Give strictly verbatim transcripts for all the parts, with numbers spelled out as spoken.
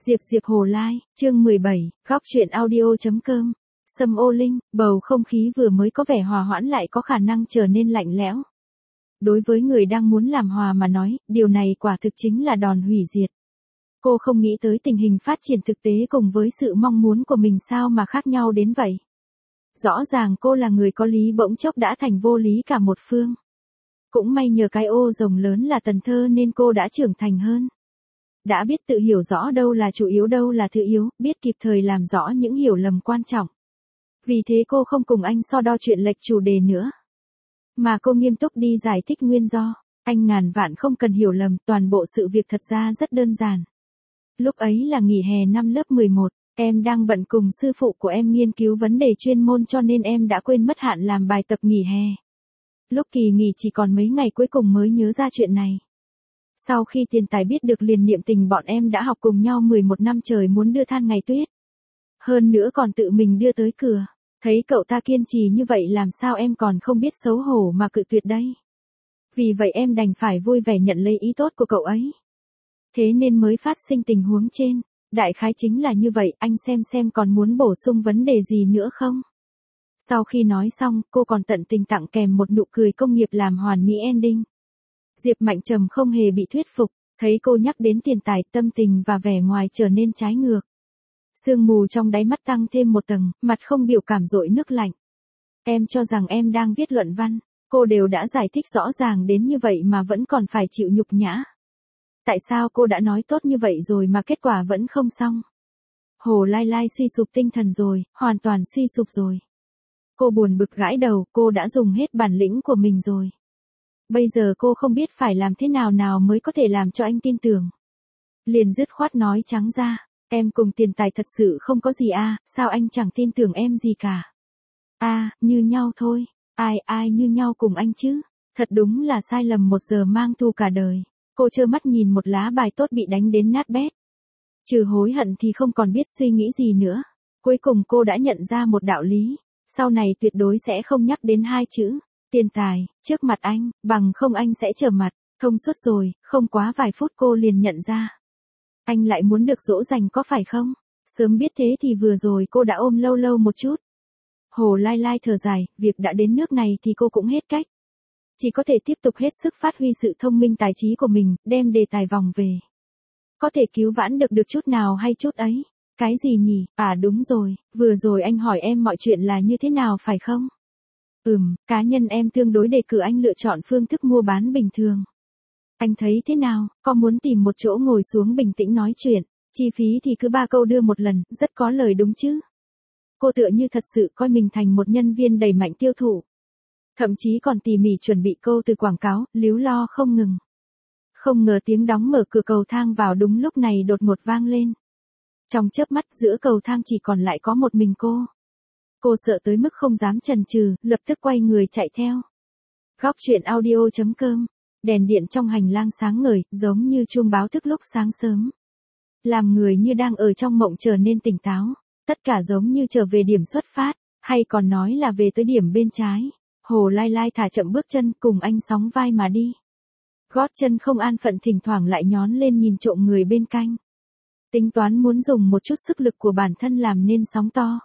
Diệp Diệp Hồ Lai, chương mười bảy, góc truyện audio.com. Sâm ô linh, bầu không khí vừa mới có vẻ hòa hoãn lại có khả năng trở nên lạnh lẽo. Đối với người đang muốn làm hòa mà nói, điều này quả thực chính là đòn hủy diệt. Cô không nghĩ tới tình hình phát triển thực tế cùng với sự mong muốn của mình sao mà khác nhau đến vậy. Rõ ràng cô là người có lý bỗng chốc đã thành vô lý cả một phương. Cũng may nhờ cái ô rồng lớn là Tần Thơ nên cô đã trưởng thành hơn. Đã biết tự hiểu rõ đâu là chủ yếu đâu là thứ yếu, biết kịp thời làm rõ những hiểu lầm quan trọng. Vì thế cô không cùng anh so đo chuyện lệch chủ đề nữa. Mà cô nghiêm túc đi giải thích nguyên do. Anh ngàn vạn không cần hiểu lầm, toàn bộ sự việc thật ra rất đơn giản. Lúc ấy là nghỉ hè năm lớp mười một, em đang bận cùng sư phụ của em nghiên cứu vấn đề chuyên môn cho nên em đã quên mất hạn làm bài tập nghỉ hè. Lúc kỳ nghỉ chỉ còn mấy ngày cuối cùng mới nhớ ra chuyện này. Sau khi Tiền Tài biết được liền niệm tình bọn em đã học cùng nhau mười một năm trời muốn đưa than ngày tuyết. Hơn nữa còn tự mình đưa tới cửa. Thấy cậu ta kiên trì như vậy làm sao em còn không biết xấu hổ mà cự tuyệt đây. Vì vậy em đành phải vui vẻ nhận lấy ý tốt của cậu ấy. Thế nên mới phát sinh tình huống trên. Đại khái chính là như vậy, anh xem xem còn muốn bổ sung vấn đề gì nữa không? Sau khi nói xong, cô còn tận tình tặng kèm một nụ cười công nghiệp làm hoàn mỹ ending. Diệp Mạnh Trầm không hề bị thuyết phục, thấy cô nhắc đến Tiền Tài, tâm tình và vẻ ngoài trở nên trái ngược. Sương mù trong đáy mắt tăng thêm một tầng, mặt không biểu cảm dội nước lạnh. Em cho rằng em đang viết luận văn, cô đều đã giải thích rõ ràng đến như vậy mà vẫn còn phải chịu nhục nhã. Tại sao cô đã nói tốt như vậy rồi mà kết quả vẫn không xong? Hồ Lai Lai suy sụp tinh thần rồi, hoàn toàn suy sụp rồi. Cô buồn bực gãi đầu, cô đã dùng hết bản lĩnh của mình rồi. Bây giờ cô không biết phải làm thế nào nào mới có thể làm cho anh tin tưởng. Liền dứt khoát nói trắng ra, em cùng Tiền Tài thật sự không có gì à, sao anh chẳng tin tưởng em gì cả. À, như nhau thôi, ai ai như nhau cùng anh chứ, thật đúng là sai lầm một giờ mang thù cả đời. Cô trơ mắt nhìn một lá bài tốt bị đánh đến nát bét. Trừ hối hận thì không còn biết suy nghĩ gì nữa. Cuối cùng cô đã nhận ra một đạo lý, sau này tuyệt đối sẽ không nhắc đến hai chữ Tiền Tài trước mặt anh, bằng không anh sẽ trở mặt. Thông suốt rồi, không quá vài phút cô liền nhận ra. Anh lại muốn được dỗ dành có phải không? Sớm biết thế thì vừa rồi cô đã ôm lâu lâu một chút. Hồ Lai Lai thở dài, việc đã đến nước này thì cô cũng hết cách. Chỉ có thể tiếp tục hết sức phát huy sự thông minh tài trí của mình, đem đề tài vòng về. Có thể cứu vãn được được chút nào hay chút ấy. Cái gì nhỉ? À đúng rồi, vừa rồi anh hỏi em mọi chuyện là như thế nào phải không? Ừm, cá nhân em tương đối đề cử anh lựa chọn phương thức mua bán bình thường. Anh thấy thế nào, có muốn tìm một chỗ ngồi xuống bình tĩnh nói chuyện, chi phí thì cứ ba câu đưa một lần, rất có lời đúng chứ? Cô tựa như thật sự coi mình thành một nhân viên đầy mạnh tiêu thụ. Thậm chí còn tỉ mỉ chuẩn bị câu từ quảng cáo, líu lo không ngừng. Không ngờ tiếng đóng mở cửa cầu thang vào đúng lúc này đột ngột vang lên. Trong chớp mắt giữa cầu thang chỉ còn lại có một mình cô. Cô sợ tới mức không dám chần chừ, lập tức quay người chạy theo. Góc truyện audio.com. Đèn điện trong hành lang sáng ngời, giống như chuông báo thức lúc sáng sớm. Làm người như đang ở trong mộng trở nên tỉnh táo. Tất cả giống như trở về điểm xuất phát, hay còn nói là về tới điểm bên trái. Hồ Lai Lai thả chậm bước chân cùng anh sóng vai mà đi. Gót chân không an phận thỉnh thoảng lại nhón lên nhìn trộm người bên cạnh. Tính toán muốn dùng một chút sức lực của bản thân làm nên sóng to.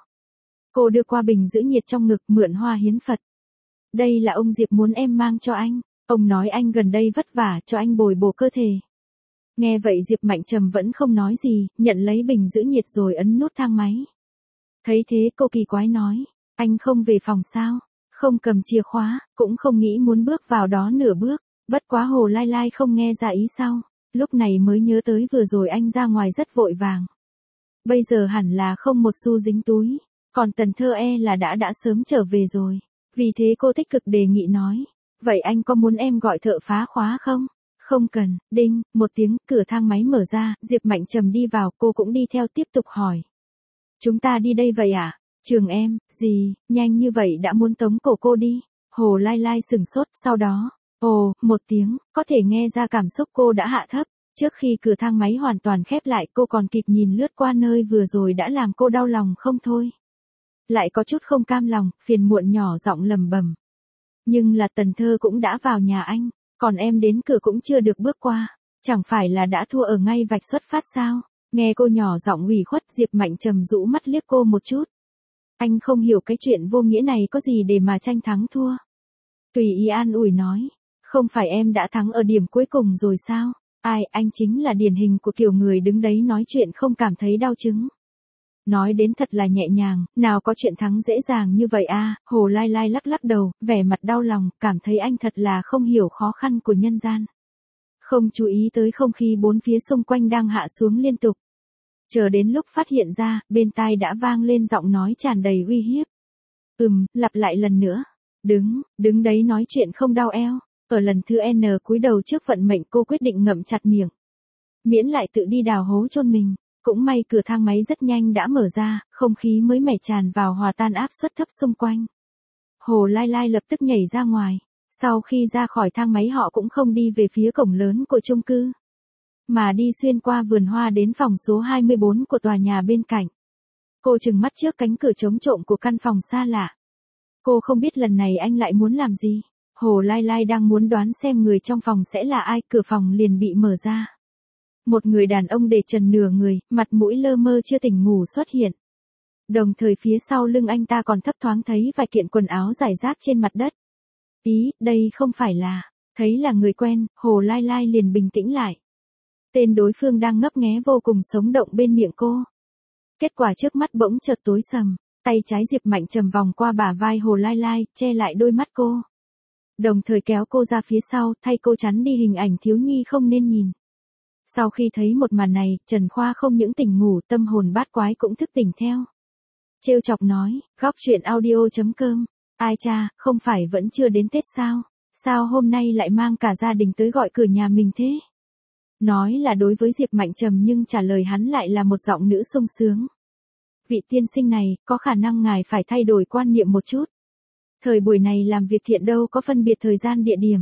Cô đưa qua bình giữ nhiệt trong ngực mượn hoa hiến Phật. Đây là ông Diệp muốn em mang cho anh. Ông nói anh gần đây vất vả cho anh bồi bổ cơ thể. Nghe vậy Diệp Mạnh Trầm vẫn không nói gì, nhận lấy bình giữ nhiệt rồi ấn nút thang máy. Thấy thế cô kỳ quái nói, anh không về phòng sao? Không cầm chìa khóa, cũng không nghĩ muốn bước vào đó nửa bước. Bất quá Hồ Lai Lai không nghe ra ý sau. Lúc này mới nhớ tới vừa rồi anh ra ngoài rất vội vàng. Bây giờ hẳn là không một xu dính túi. Còn Tần Thơ e là đã đã sớm trở về rồi. Vì thế cô tích cực đề nghị nói. Vậy anh có muốn em gọi thợ phá khóa không? Không cần. Đinh, một tiếng, cửa thang máy mở ra, Diệp Mạnh Trầm đi vào, cô cũng đi theo tiếp tục hỏi. Chúng ta đi đây vậy à? Trường em, gì, nhanh như vậy đã muốn tống cổ cô đi. Hồ Lai Lai sửng sốt, sau đó, ồ, một tiếng, có thể nghe ra cảm xúc cô đã hạ thấp. Trước khi cửa thang máy hoàn toàn khép lại cô còn kịp nhìn lướt qua nơi vừa rồi đã làm cô đau lòng không thôi. Lại có chút không cam lòng, phiền muộn nhỏ giọng lầm bầm. Nhưng là Tần Thơ cũng đã vào nhà anh, còn em đến cửa cũng chưa được bước qua. Chẳng phải là đã thua ở ngay vạch xuất phát sao? Nghe cô nhỏ giọng ủy khuất, Diệp Mạnh Trầm rũ mắt liếc cô một chút. Anh không hiểu cái chuyện vô nghĩa này có gì để mà tranh thắng thua. Tùy ý an ủi nói. Không phải em đã thắng ở điểm cuối cùng rồi sao? Ai, anh chính là điển hình của kiểu người đứng đấy nói chuyện không cảm thấy đau chứng. Nói đến thật là nhẹ nhàng, nào có chuyện thắng dễ dàng như vậy à, Hồ Lai Lai lắc lắc đầu, vẻ mặt đau lòng, cảm thấy anh thật là không hiểu khó khăn của nhân gian. Không chú ý tới không khí bốn phía xung quanh đang hạ xuống liên tục. Chờ đến lúc phát hiện ra, bên tai đã vang lên giọng nói tràn đầy uy hiếp. Ừm, lặp lại lần nữa. Đứng, đứng đấy nói chuyện không đau eo. Ở lần thứ N cúi đầu trước vận mệnh, cô quyết định ngậm chặt miệng. Miễn lại tự đi đào hố chôn mình. Cũng may cửa thang máy rất nhanh đã mở ra, không khí mới mẻ tràn vào hòa tan áp suất thấp xung quanh. Hồ Lai Lai lập tức nhảy ra ngoài. Sau khi ra khỏi thang máy họ cũng không đi về phía cổng lớn của chung cư, mà đi xuyên qua vườn hoa đến phòng số hai mươi bốn của tòa nhà bên cạnh. Cô trừng mắt trước cánh cửa trống trộm của căn phòng xa lạ. Cô không biết lần này anh lại muốn làm gì. Hồ Lai Lai đang muốn đoán xem người trong phòng sẽ là ai, cửa phòng liền bị mở ra. Một người đàn ông để trần nửa người, mặt mũi lơ mơ chưa tỉnh ngủ xuất hiện. Đồng thời phía sau lưng anh ta còn thấp thoáng thấy vài kiện quần áo rải rác trên mặt đất. Ý, đây không phải là, thấy là người quen, Hồ Lai Lai liền bình tĩnh lại. Tên đối phương đang ngấp nghé vô cùng sống động bên miệng cô. Kết quả trước mắt bỗng chợt tối sầm, tay trái Diệp Mạnh Trầm vòng qua bả vai Hồ Lai Lai, che lại đôi mắt cô. Đồng thời kéo cô ra phía sau, thay cô chắn đi hình ảnh thiếu nhi không nên nhìn. Sau khi thấy một màn này, Trần Khoa không những tỉnh ngủ, tâm hồn bát quái cũng thức tỉnh theo. Trêu chọc nói, góc chuyện audio chấm com. Ai cha, không phải vẫn chưa đến Tết sao? Sao hôm nay lại mang cả gia đình tới gọi cửa nhà mình thế? Nói là đối với Diệp Mạnh Trầm nhưng trả lời hắn lại là một giọng nữ sung sướng. Vị tiên sinh này, có khả năng ngài phải thay đổi quan niệm một chút. Thời buổi này làm việc thiện đâu có phân biệt thời gian địa điểm.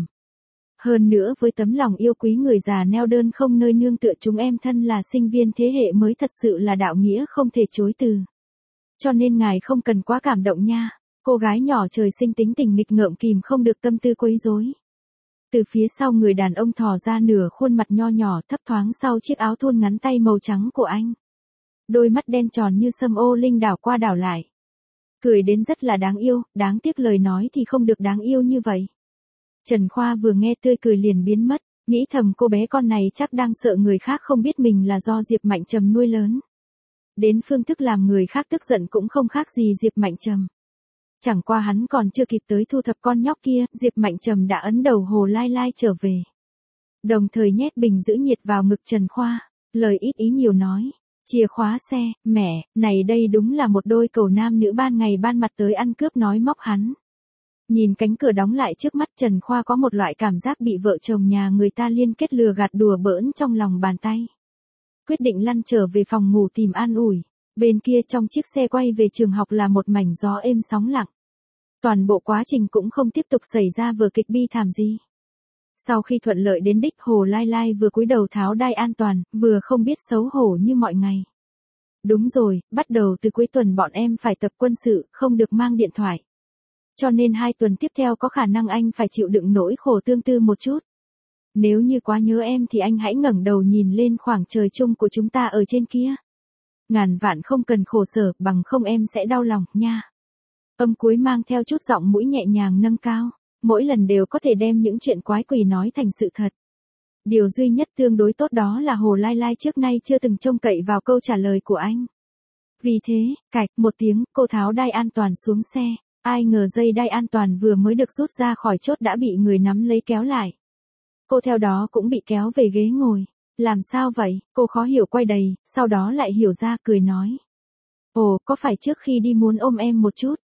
Hơn nữa với tấm lòng yêu quý người già neo đơn không nơi nương tựa, chúng em thân là sinh viên thế hệ mới thật sự là đạo nghĩa không thể chối từ. Cho nên ngài không cần quá cảm động nha. Cô gái nhỏ trời sinh tính tình nghịch ngợm kìm không được tâm tư quấy rối. Từ phía sau người đàn ông thò ra nửa khuôn mặt nho nhỏ thấp thoáng sau chiếc áo thun ngắn tay màu trắng của anh. Đôi mắt đen tròn như sâm ô linh đảo qua đảo lại. Cười đến rất là đáng yêu, đáng tiếc lời nói thì không được đáng yêu như vậy. Trần Khoa vừa nghe tươi cười liền biến mất, nghĩ thầm cô bé con này chắc đang sợ người khác không biết mình là do Diệp Mạnh Trầm nuôi lớn. Đến phương thức làm người khác tức giận cũng không khác gì Diệp Mạnh Trầm. Chẳng qua hắn còn chưa kịp tới thu thập con nhóc kia, Diệp Mạnh Trầm đã ấn đầu Hồ Lai Lai trở về. Đồng thời nhét bình giữ nhiệt vào ngực Trần Khoa, lời ít ý nhiều nói. Chìa khóa xe, mẹ, này đây đúng là một đôi cầu nam nữ ban ngày ban mặt tới ăn cướp nói móc hắn. Nhìn cánh cửa đóng lại trước mắt, Trần Khoa có một loại cảm giác bị vợ chồng nhà người ta liên kết lừa gạt đùa bỡn trong lòng bàn tay. Quyết định lăn trở về phòng ngủ tìm an ủi. Bên kia trong chiếc xe quay về trường học là một mảnh gió êm sóng lặng. Toàn bộ quá trình cũng không tiếp tục xảy ra vở kịch bi thảm gì. Sau khi thuận lợi đến đích, Hồ Lai Lai vừa cúi đầu tháo đai an toàn, vừa không biết xấu hổ như mọi ngày. Đúng rồi, bắt đầu từ cuối tuần bọn em phải tập quân sự, không được mang điện thoại. Cho nên hai tuần tiếp theo có khả năng anh phải chịu đựng nỗi khổ tương tư một chút. Nếu như quá nhớ em thì anh hãy ngẩng đầu nhìn lên khoảng trời chung của chúng ta ở trên kia. Ngàn vạn không cần khổ sở, bằng không em sẽ đau lòng, nha. Âm cuối mang theo chút giọng mũi nhẹ nhàng nâng cao, mỗi lần đều có thể đem những chuyện quái quỷ nói thành sự thật. Điều duy nhất tương đối tốt đó là Hồ Lai Lai trước nay chưa từng trông cậy vào câu trả lời của anh. Vì thế, cạch một tiếng, cô tháo đai an toàn xuống xe, ai ngờ dây đai an toàn vừa mới được rút ra khỏi chốt đã bị người nắm lấy kéo lại. Cô theo đó cũng bị kéo về ghế ngồi. Làm sao vậy? Cô khó hiểu quay đầy, sau đó lại hiểu ra, cười nói. Ồ, có phải trước khi đi muốn ôm em một chút?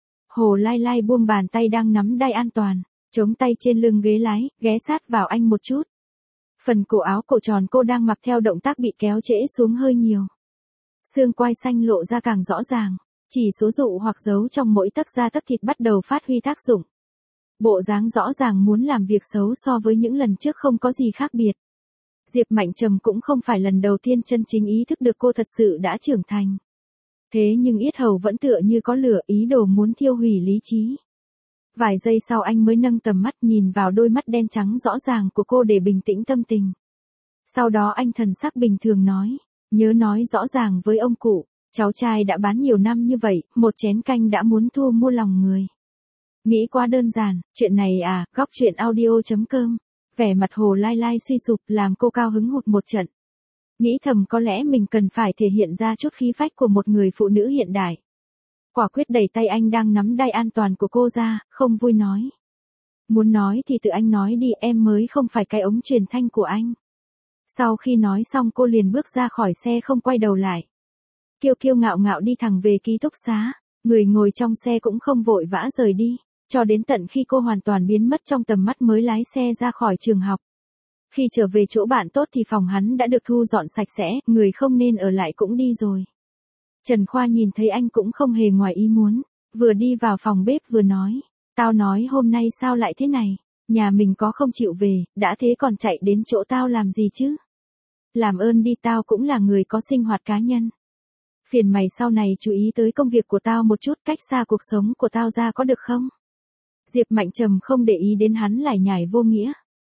Hồ Lai Lai buông bàn tay đang nắm đai an toàn, chống tay trên lưng ghế lái, ghé sát vào anh một chút. Phần cổ áo cổ tròn cô đang mặc theo động tác bị kéo trễ xuống hơi nhiều. Xương quai xanh lộ ra càng rõ ràng, chỉ số dụ hoặc dấu trong mỗi tấc da tấc thịt bắt đầu phát huy tác dụng. Bộ dáng rõ ràng muốn làm việc xấu so với những lần trước không có gì khác biệt. Diệp Mạnh Trầm cũng không phải lần đầu tiên chân chính ý thức được cô thật sự đã trưởng thành. Thế nhưng yết hầu vẫn tựa như có lửa, ý đồ muốn thiêu hủy lý trí. Vài giây sau anh mới nâng tầm mắt nhìn vào đôi mắt đen trắng rõ ràng của cô để bình tĩnh tâm tình. Sau đó anh thần sắc bình thường nói, Nhớ nói rõ ràng với ông cụ, cháu trai đã bán nhiều năm như vậy, một chén canh đã muốn thu mua lòng người. Nghĩ quá đơn giản, chuyện này à, góc chuyện audio.com. Vẻ mặt Hồ Lai Lai suy sụp làm cô cao hứng hụt một trận. Nghĩ thầm có lẽ mình cần phải thể hiện ra chút khí phách của một người phụ nữ hiện đại. Quả quyết đẩy tay anh đang nắm đai an toàn của cô ra, không vui nói. Muốn nói thì tự anh nói đi, em mới không phải cái ống truyền thanh của anh. Sau khi nói xong cô liền bước ra khỏi xe không quay đầu lại. Kiêu kiêu ngạo ngạo đi thẳng về ký túc xá, người ngồi trong xe cũng không vội vã rời đi, cho đến tận khi cô hoàn toàn biến mất trong tầm mắt mới lái xe ra khỏi trường học. Khi trở về chỗ bạn tốt thì phòng hắn đã được thu dọn sạch sẽ, người không nên ở lại cũng đi rồi. Trần Khoa nhìn thấy anh cũng không hề ngoài ý muốn, vừa đi vào phòng bếp vừa nói, tao nói hôm nay sao lại thế này, nhà mình có không chịu về, đã thế còn chạy đến chỗ tao làm gì chứ? Làm ơn đi, tao cũng là người có sinh hoạt cá nhân. Phiền mày sau này chú ý tới công việc của tao một chút, cách xa cuộc sống của tao ra có được không? Diệp Mạnh Trầm không để ý đến hắn lải nhải vô nghĩa.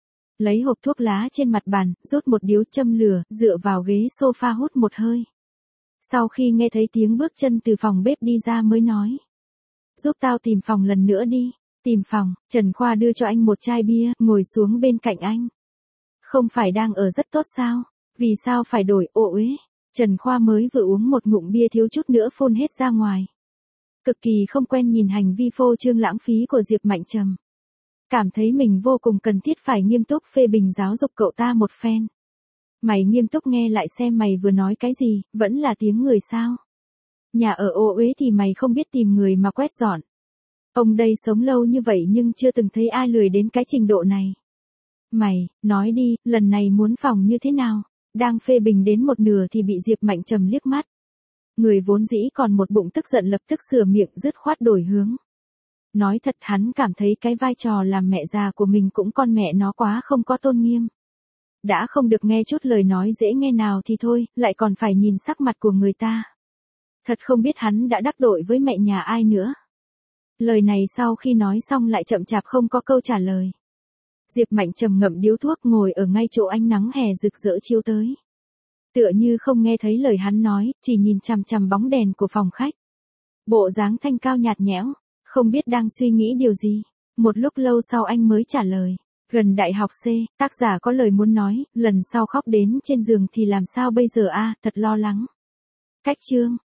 Lấy hộp thuốc lá trên mặt bàn, rút một điếu châm lửa, dựa vào ghế sofa hút một hơi. Sau khi nghe thấy tiếng bước chân từ phòng bếp đi ra mới nói. Giúp tao tìm phòng lần nữa đi. Tìm phòng, Trần Khoa đưa cho anh một chai bia, ngồi xuống bên cạnh anh. Không phải đang ở rất tốt sao? Vì sao phải đổi, ô uế? Trần Khoa mới vừa uống một ngụm bia thiếu chút nữa phun hết ra ngoài. Cực kỳ không quen nhìn hành vi phô trương lãng phí của Diệp Mạnh Trầm. Cảm thấy mình vô cùng cần thiết phải nghiêm túc phê bình giáo dục cậu ta một phen. Mày nghiêm túc nghe lại xem mày vừa nói cái gì, vẫn là tiếng người sao? Nhà ở ô uế thì mày không biết tìm người mà quét dọn. Ông đây sống lâu như vậy nhưng chưa từng thấy ai lười đến cái trình độ này. Mày, nói đi, lần này muốn phòng như thế nào? Đang phê bình đến một nửa thì bị Diệp Mạnh Trầm liếc mắt. Người vốn dĩ còn một bụng tức giận lập tức sửa miệng dứt khoát đổi hướng. Nói thật hắn cảm thấy cái vai trò làm mẹ già của mình cũng con mẹ nó quá không có tôn nghiêm. Đã không được nghe chút lời nói dễ nghe nào thì thôi, lại còn phải nhìn sắc mặt của người ta. Thật không biết hắn đã đắc tội với mẹ nhà ai nữa. Lời này sau khi nói xong lại chậm chạp không có câu trả lời. Diệp Mạnh Trầm ngậm điếu thuốc ngồi ở ngay chỗ ánh nắng hè rực rỡ chiếu tới. Tựa như không nghe thấy lời hắn nói, chỉ nhìn chằm chằm bóng đèn của phòng khách. Bộ dáng thanh cao nhạt nhẽo, không biết đang suy nghĩ điều gì. Một lúc lâu sau anh mới trả lời. Gần đại học C, tác giả có lời muốn nói, lần sau khóc đến trên giường thì làm sao bây giờ a, thật lo lắng. Cách chương.